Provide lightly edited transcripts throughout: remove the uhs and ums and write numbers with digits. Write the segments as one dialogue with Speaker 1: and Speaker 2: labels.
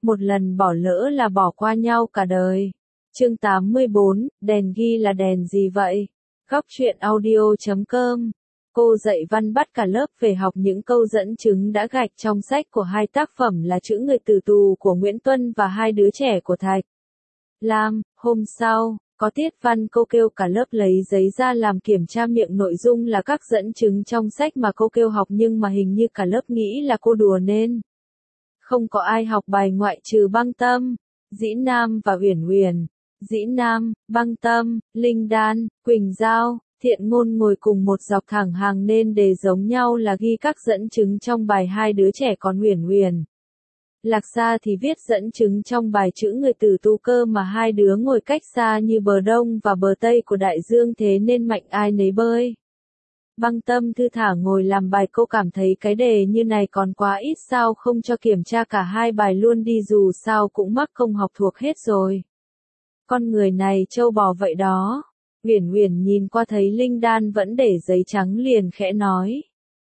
Speaker 1: một lần bỏ lỡ là bỏ qua nhau cả đời. Chương 84, đèn ghi là đèn gì vậy? Góc truyện audio.com. Cô dạy văn bắt cả lớp về học những câu dẫn chứng đã gạch trong sách của hai tác phẩm là Chữ Người Tử Tù của Nguyễn Tuân và Hai Đứa Trẻ của Thạch Lam. Hôm sau, có tiết văn cô kêu cả lớp lấy giấy ra làm kiểm tra miệng nội dung là các dẫn chứng trong sách mà cô kêu học, nhưng mà hình như cả lớp nghĩ là cô đùa nên không có ai học bài ngoại trừ Băng Tâm, Dĩ Nam và Uyển Uyển. Dĩ Nam, Băng Tâm, Linh Đan, Quỳnh Giao, Thiện Ngôn ngồi cùng một dọc thẳng hàng nên đề giống nhau là ghi các dẫn chứng trong bài Hai Đứa Trẻ, còn Uyển Uyển, Lạc Gia thì viết dẫn chứng trong bài Chữ Người Tử Tù, cơ mà hai đứa ngồi cách xa như bờ đông và bờ tây của đại dương, thế nên mạnh ai nấy bơi. Băng Tâm thư thả ngồi làm bài, cô cảm thấy cái đề như này còn quá ít, sao không cho kiểm tra cả hai bài luôn đi, dù sao cũng mắc công học thuộc hết rồi. Con người này trâu bò vậy đó. Uyển Uyển nhìn qua thấy Linh Đan vẫn để giấy trắng liền khẽ nói: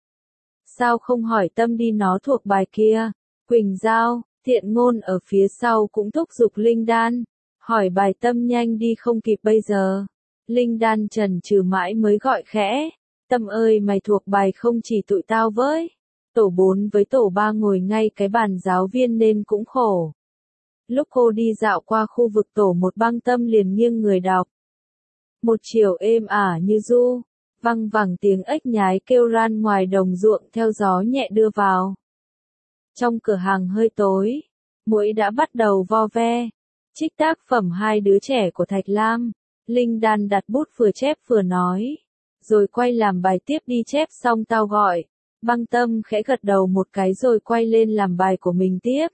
Speaker 1: sao không hỏi Tâm đi, nó thuộc bài kia. Quỳnh Giao, Thiện Ngôn ở phía sau cũng thúc giục Linh Đan: hỏi bài Tâm nhanh đi, không kịp bây giờ. Linh Đan chần chừ mãi mới gọi khẽ: Tâm ơi, mày thuộc bài không chỉ tụi tao với. Tổ 4 với tổ 3 ngồi ngay cái bàn giáo viên nên cũng khổ. Lúc cô đi dạo qua khu vực tổ 1, Băng Tâm liền nghiêng người đọc. Một chiều êm ả như du, văng vẳng tiếng ếch nhái kêu ran ngoài đồng ruộng theo gió nhẹ đưa vào. Trong cửa hàng hơi tối, muỗi đã bắt đầu vo ve. Trích tác phẩm Hai Đứa Trẻ của Thạch Lam. Linh Đan đặt bút vừa chép vừa nói: rồi quay làm bài tiếp đi, chép xong tao gọi. Băng Tâm khẽ gật đầu một cái rồi quay lên làm bài của mình tiếp.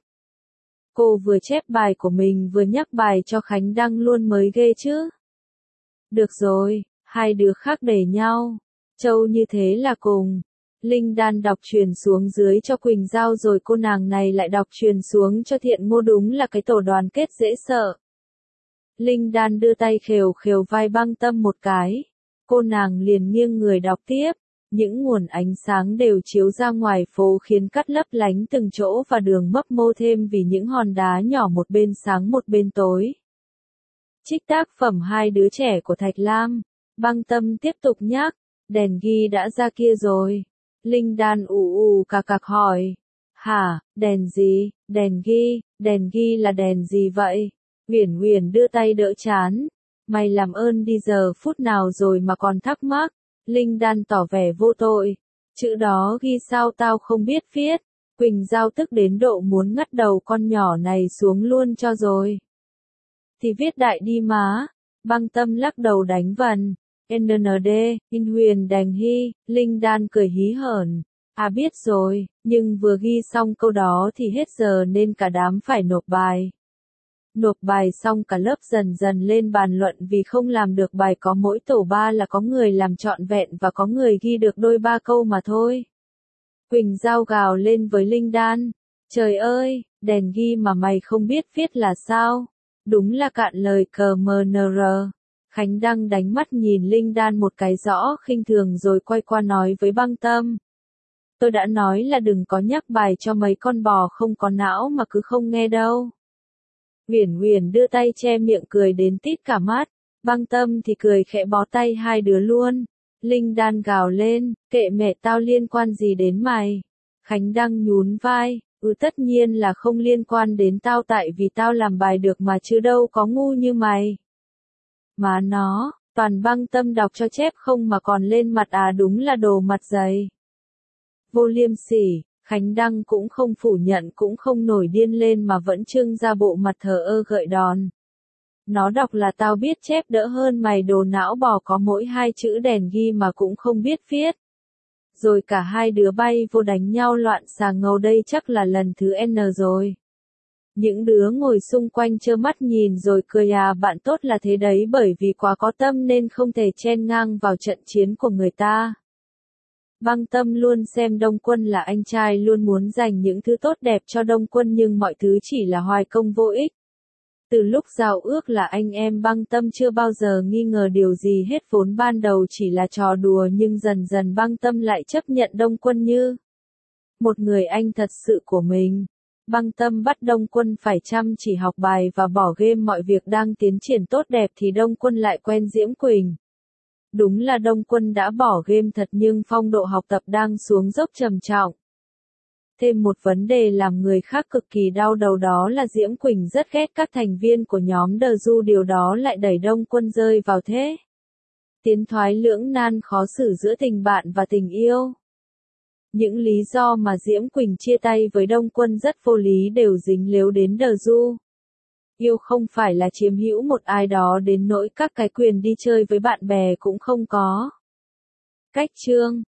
Speaker 1: Cô vừa chép bài của mình vừa nhắc bài cho Khánh Đăng luôn mới ghê chứ. Được rồi, hai đứa khác để nhau. Châu như thế là cùng. Linh Đan đọc truyền xuống dưới cho Quỳnh Giao rồi cô nàng này lại đọc truyền xuống cho Thiện Ngôn, đúng là cái tổ đoàn kết dễ sợ. Linh Đan đưa tay khều khều vai Băng Tâm một cái. Cô nàng liền nghiêng người đọc tiếp. Những nguồn ánh sáng đều chiếu ra ngoài phố khiến cắt lấp lánh từng chỗ và đường mấp mô thêm vì những hòn đá nhỏ, một bên sáng một bên tối. Trích tác phẩm Hai Đứa Trẻ của Thạch Lam. Băng Tâm tiếp tục nhắc: đèn ghi đã ra kia rồi. Linh Đan ù cà cạc hỏi: hả, đèn gì? Đèn ghi là đèn gì vậy? Uyển Uyển đưa tay đỡ trán: mày làm ơn đi, giờ phút nào rồi mà còn thắc mắc. Linh Đan tỏ vẻ vô tội: chữ đó ghi sao tao không biết viết. Quỳnh Giao tức đến độ muốn ngắt đầu con nhỏ này xuống luôn cho rồi. Thì viết đại đi má. Băng Tâm lắc đầu đánh vần: NND, In Huyền Đành Hy. Linh Đan cười hí hởn: à biết rồi, nhưng vừa ghi xong câu đó thì hết giờ nên cả đám phải nộp bài. Nộp bài xong cả lớp dần dần lên bàn luận vì không làm được bài, có mỗi tổ 3 là có người làm trọn vẹn và có người ghi được đôi 3 câu mà thôi. Quỳnh Giao gào lên với Linh Đan: trời ơi, đèn ghi mà mày không biết viết là sao? Đúng là cạn lời cờ MNR. Khánh Đăng đánh mắt nhìn Linh Đan một cái rõ khinh thường rồi quay qua nói với Băng Tâm: tôi đã nói là đừng có nhắc bài cho mấy con bò không có não mà cứ không nghe đâu. Uyển Uyển đưa tay che miệng cười đến tít cả mắt. Băng Tâm thì cười khẽ bó tay hai đứa luôn. Linh Đan gào lên: kệ mẹ tao, liên quan gì đến mày? Khánh Đăng nhún vai: tất nhiên là không liên quan đến tao, tại vì tao làm bài được mà chứ đâu có ngu như mày. Má nó, toàn Băng Tâm đọc cho chép không mà còn lên mặt à, đúng là đồ mặt dày. Vô liêm sỉ. Khánh Đăng cũng không phủ nhận cũng không nổi điên lên mà vẫn trưng ra bộ mặt thờ ơ gợi đòn. Nó đọc là tao biết chép đỡ hơn mày, đồ não bò, có mỗi 2 chữ đèn ghi mà cũng không biết viết. Rồi cả hai đứa bay vô đánh nhau loạn xà ngầu, đây chắc là lần thứ N rồi. Những đứa ngồi xung quanh trơ mắt nhìn rồi cười: à, bạn tốt là thế đấy, bởi vì quá có tâm nên không thể chen ngang vào trận chiến của người ta. Băng Tâm luôn xem Đông Quân là anh trai, luôn muốn dành những thứ tốt đẹp cho Đông Quân, nhưng mọi thứ chỉ là hoài công vô ích. Từ lúc giao ước là anh em, Băng Tâm chưa bao giờ nghi ngờ điều gì hết, vốn ban đầu chỉ là trò đùa, nhưng dần dần Băng Tâm lại chấp nhận Đông Quân như một người anh thật sự của mình. Băng Tâm bắt Đông Quân phải chăm chỉ học bài và bỏ game, mọi việc đang tiến triển tốt đẹp thì Đông Quân lại quen Diễm Quỳnh. Đúng là Đông Quân đã bỏ game thật nhưng phong độ học tập đang xuống dốc trầm trọng. Thêm một vấn đề làm người khác cực kỳ đau đầu đó là Diễm Quỳnh rất ghét các thành viên của nhóm The Du, điều đó lại đẩy Đông Quân rơi vào thế tiến thoái lưỡng nan khó xử giữa tình bạn và tình yêu. Những lý do mà Diễm Quỳnh chia tay với Đông Quân rất vô lý đều dính líu đến The Du. Yêu không phải là chiếm hữu một ai đó đến nỗi các cái quyền đi chơi với bạn bè cũng không có. Cách chương